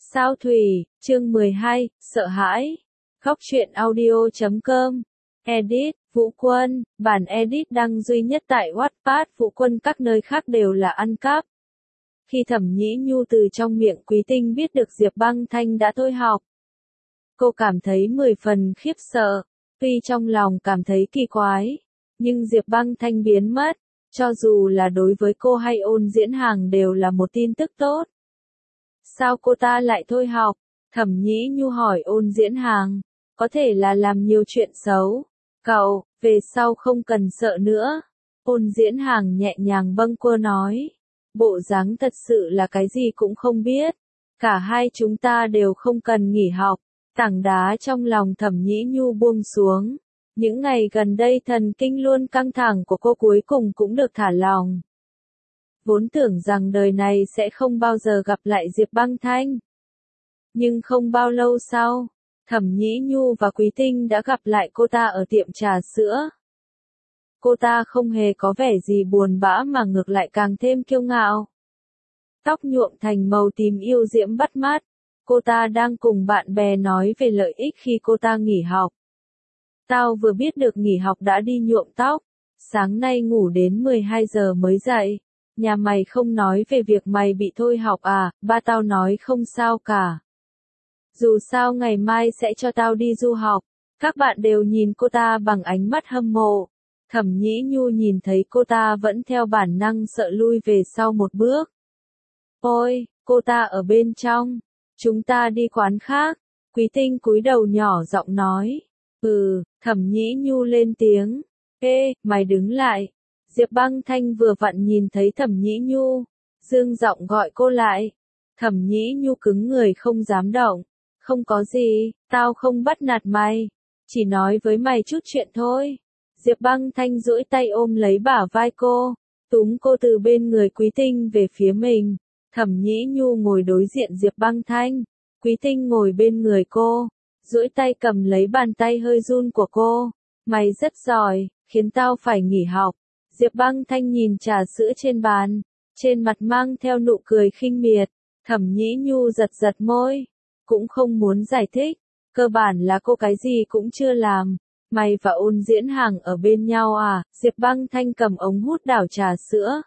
Sao Thủy, chương 12, sợ hãi. Góc truyện audio.com. Edit, Vũ Quân, bản edit đăng duy nhất tại Wattpad. Vũ Quân các nơi khác đều là ăn cắp. Khi Thẩm Nhĩ Nhu từ trong miệng Quý Tinh biết được Diệp Băng Thanh đã thôi học, cô cảm thấy 10 phần khiếp sợ. Tuy trong lòng cảm thấy kỳ quái, nhưng Diệp Băng Thanh biến mất, cho dù là đối với cô hay Ôn Diễn Hàng đều là một tin tức tốt. Sao cô ta lại thôi học? Thẩm Nhĩ Nhu hỏi Ôn Diễn Hàng. Có thể là làm nhiều chuyện xấu. Cậu, về sau không cần sợ nữa. Ôn Diễn Hàng nhẹ nhàng bâng quơ nói. Bộ dáng thật sự là cái gì cũng không biết. Cả hai chúng ta đều không cần nghỉ học. Tảng đá trong lòng Thẩm Nhĩ Nhu buông xuống. Những ngày gần đây thần kinh luôn căng thẳng của cô cuối cùng cũng được thả lỏng. Vốn tưởng rằng đời này sẽ không bao giờ gặp lại Diệp Băng Thanh. Nhưng không bao lâu sau, Thẩm Nhĩ Nhu và Quý Tinh đã gặp lại cô ta ở tiệm trà sữa. Cô ta không hề có vẻ gì buồn bã mà ngược lại càng thêm kiêu ngạo. Tóc nhuộm thành màu tím yêu diễm bắt mắt. Cô ta đang cùng bạn bè nói về lợi ích khi cô ta nghỉ học. Tao vừa biết được nghỉ học đã đi nhuộm tóc. Sáng nay ngủ đến 12 giờ mới dậy. Nhà mày không nói về việc mày bị thôi học à? Ba tao nói không sao cả. Dù sao ngày mai sẽ cho tao đi du học. Các bạn đều nhìn cô ta bằng ánh mắt hâm mộ. Thẩm Nhĩ Nhu nhìn thấy cô ta vẫn theo bản năng sợ lui về sau một bước. Ôi, cô ta ở bên trong. Chúng ta đi quán khác. Quý Tinh cúi đầu nhỏ giọng nói. Thẩm Nhĩ Nhu lên tiếng. Ê, mày đứng lại. Diệp Băng Thanh vừa vặn nhìn thấy Thẩm Nhĩ Nhu, dương giọng gọi cô lại. Thẩm Nhĩ Nhu cứng người không dám động. Không có gì, tao không bắt nạt mày, chỉ nói với mày chút chuyện thôi. Diệp Băng Thanh duỗi tay ôm lấy bả vai cô, túm cô từ bên người Quý Tinh về phía mình. Thẩm Nhĩ Nhu ngồi đối diện Diệp Băng Thanh, Quý Tinh ngồi bên người cô, duỗi tay cầm lấy bàn tay hơi run của cô. Mày rất giỏi, khiến tao phải nghỉ học. Diệp Băng Thanh nhìn trà sữa trên bàn, trên mặt mang theo nụ cười khinh miệt. Thẩm Nhĩ Nhu giật giật môi, cũng không muốn giải thích, cơ bản là cô cái gì cũng chưa làm. Mày và Ôn Diễn Hàng ở bên nhau à? Diệp Băng Thanh cầm ống hút đảo trà sữa.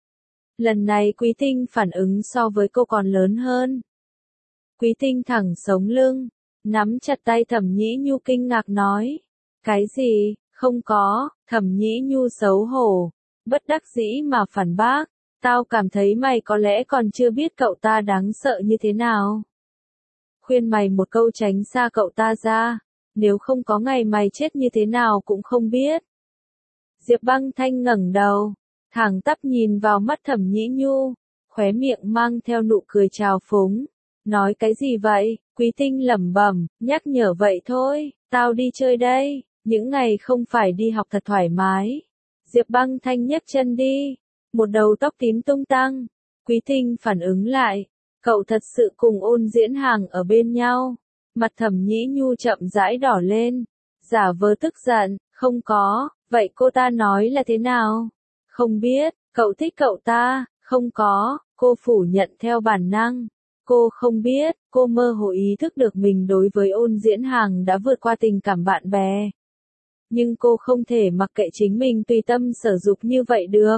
Lần này Quý Tinh phản ứng so với cô còn lớn hơn. Quý Tinh thẳng sống lưng, nắm chặt tay Thẩm Nhĩ Nhu kinh ngạc nói. Cái gì? Không có. Thẩm Nhĩ Nhu xấu hổ, bất đắc dĩ mà phản bác. Tao cảm thấy mày có lẽ còn chưa biết cậu ta đáng sợ như thế nào. Khuyên mày một câu tránh xa cậu ta ra, nếu không có ngày mày chết như thế nào cũng không biết. Diệp Băng Thanh ngẩng đầu, thẳng tắp nhìn vào mắt Thẩm Nhĩ Nhu, khóe miệng mang theo nụ cười trào phúng. Nói cái gì vậy? Quý Tinh lẩm bẩm, nhắc nhở vậy thôi, tao đi chơi đây, những ngày không phải đi học thật thoải mái. Diệp Băng Thanh nhấc chân đi, một đầu tóc tím tung tăng. Quý Tinh phản ứng lại, cậu thật sự cùng Ôn Diễn Hàng ở bên nhau. Mặt Thẩm Nhĩ Nhu chậm rãi đỏ lên, giả vờ tức giận, không có, vậy cô ta nói là thế nào? Không biết, cậu thích cậu ta, không có, cô phủ nhận theo bản năng. Cô không biết, cô mơ hồ ý thức được mình đối với Ôn Diễn Hàng đã vượt qua tình cảm bạn bè. Nhưng cô không thể mặc kệ chính mình tùy tâm sở dục như vậy được.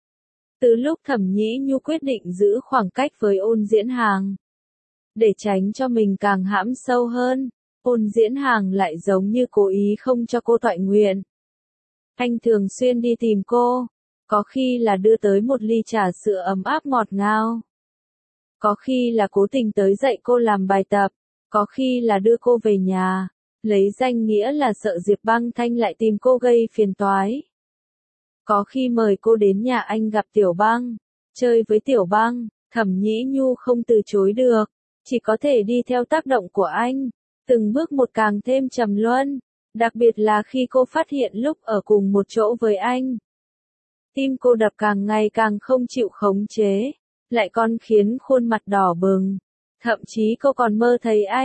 Từ lúc Thẩm Nhĩ Nhu quyết định giữ khoảng cách với Ôn Diễn Hàng, để tránh cho mình càng hãm sâu hơn, Ôn Diễn Hàng lại giống như cố ý không cho cô toại nguyện. Anh thường xuyên đi tìm cô, có khi là đưa tới một ly trà sữa ấm áp ngọt ngào. Có khi là cố tình tới dạy cô làm bài tập, có khi là đưa cô về nhà, lấy danh nghĩa là sợ Diệp Băng Thanh lại tìm cô gây phiền toái. Có khi mời cô đến nhà anh gặp Tiểu Băng, chơi với Tiểu Băng. Thẩm Nhĩ Nhu không từ chối được, chỉ có thể đi theo tác động của anh, từng bước một càng thêm trầm luân, đặc biệt là khi cô phát hiện lúc ở cùng một chỗ với anh. Tim cô đập càng ngày càng không chịu khống chế, lại còn khiến khuôn mặt đỏ bừng. Thậm chí cô còn mơ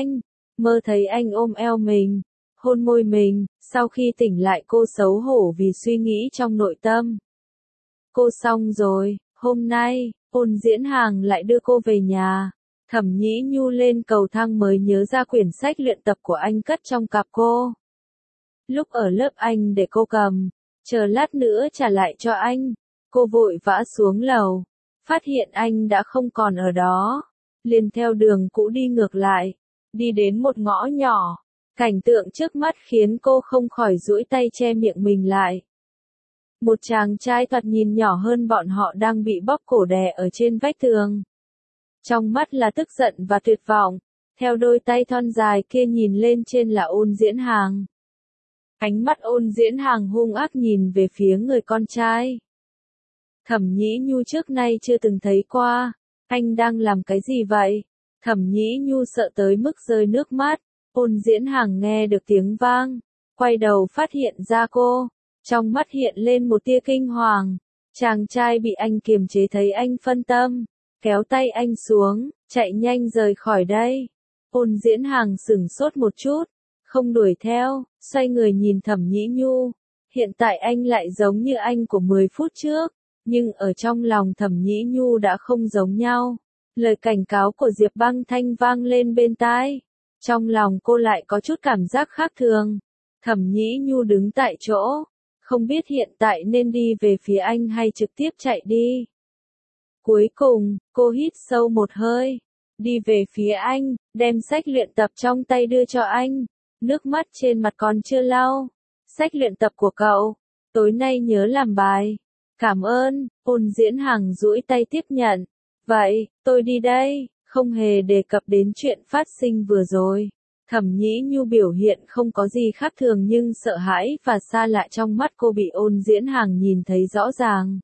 thấy anh ôm eo mình, hôn môi mình. Sau khi tỉnh lại cô xấu hổ vì suy nghĩ trong nội tâm. Cô xong rồi, hôm nay, Ôn Diễn Hàng lại đưa cô về nhà. Thẩm Nhĩ Nhu lên cầu thang mới nhớ ra quyển sách luyện tập của anh cất trong cặp cô. Lúc ở lớp anh để cô cầm, chờ lát nữa trả lại cho anh. Cô vội vã xuống lầu, phát hiện anh đã không còn ở đó, liền theo đường cũ đi ngược lại, đi đến một ngõ nhỏ. Cảnh tượng trước mắt khiến cô không khỏi duỗi tay che miệng mình lại. Một chàng trai thoạt nhìn nhỏ hơn bọn họ đang bị bóp cổ đè ở trên vách tường. Trong mắt là tức giận và tuyệt vọng, theo đôi tay thon dài kia nhìn lên trên là Ôn Diễn Hàng. Ánh mắt Ôn Diễn Hàng hung ác nhìn về phía người con trai. Thẩm Nhĩ Nhu trước nay chưa từng thấy qua, anh đang làm cái gì vậy? Thẩm Nhĩ Nhu sợ tới mức rơi nước mắt. Ôn Diễn Hàng nghe được tiếng vang, quay đầu phát hiện ra cô, trong mắt hiện lên một tia kinh hoàng. Chàng trai bị anh kiềm chế thấy anh phân tâm, kéo tay anh xuống, chạy nhanh rời khỏi đây. Ôn Diễn Hàng sửng sốt một chút, không đuổi theo, xoay người nhìn Thẩm Nhĩ Nhu. Hiện tại anh lại giống như anh của 10 phút trước, nhưng ở trong lòng Thẩm Nhĩ Nhu đã không giống nhau. Lời cảnh cáo của Diệp Băng Thanh vang lên bên tai. Trong lòng cô lại có chút cảm giác khác thường. Thẩm Nhĩ Nhu đứng tại chỗ, không biết hiện tại nên đi về phía anh hay trực tiếp chạy đi. Cuối cùng, cô hít sâu một hơi, đi về phía anh, đem sách luyện tập trong tay đưa cho anh. Nước mắt trên mặt còn chưa lau. Sách luyện tập của cậu, tối nay nhớ làm bài. Cảm ơn. Ôn Diễn Hàng duỗi tay tiếp nhận. Vậy, tôi đi đây. Không hề đề cập đến chuyện phát sinh vừa rồi. Thẩm Nhĩ Nhu biểu hiện không có gì khác thường nhưng sợ hãi và xa lạ trong mắt cô bị Ôn Diễn Hàng nhìn thấy rõ ràng.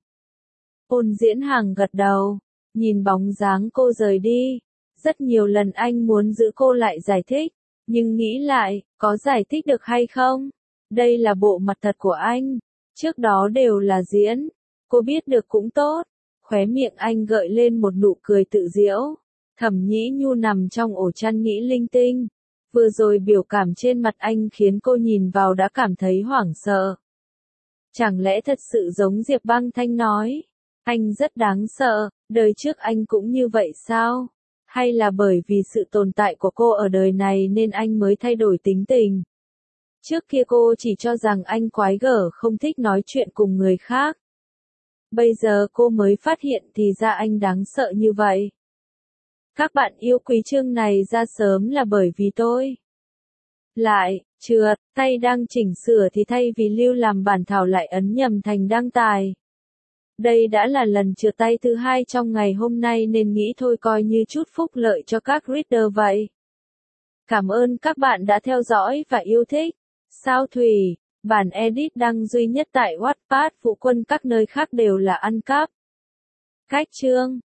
Ôn Diễn Hàng gật đầu, nhìn bóng dáng cô rời đi. Rất nhiều lần anh muốn giữ cô lại giải thích, nhưng nghĩ lại, có giải thích được hay không? Đây là bộ mặt thật của anh, trước đó đều là diễn. Cô biết được cũng tốt. Khóe miệng anh gợi lên một nụ cười tự giễu. Thẩm Nhĩ Nhu nằm trong ổ chăn nghĩ linh tinh. Vừa rồi biểu cảm trên mặt anh khiến cô nhìn vào đã cảm thấy hoảng sợ. Chẳng lẽ thật sự giống Diệp Băng Thanh nói? Anh rất đáng sợ, đời trước anh cũng như vậy sao? Hay là bởi vì sự tồn tại của cô ở đời này nên anh mới thay đổi tính tình? Trước kia cô chỉ cho rằng anh quái gở không thích nói chuyện cùng người khác. Bây giờ cô mới phát hiện thì ra anh đáng sợ như vậy. Các bạn yêu quý chương này ra sớm là bởi vì tôi. Lại, trượt, tay đang chỉnh sửa thì thay vì lưu làm bản thảo lại ấn nhầm thành đăng tài. Đây đã là lần trượt tay thứ 2 trong ngày hôm nay nên nghĩ thôi coi như chút phúc lợi cho các reader vậy. Cảm ơn các bạn đã theo dõi và yêu thích. Sao Thủy, bản edit đăng duy nhất tại Wattpad, phụ quân các nơi khác đều là ăn cắp. Cách chương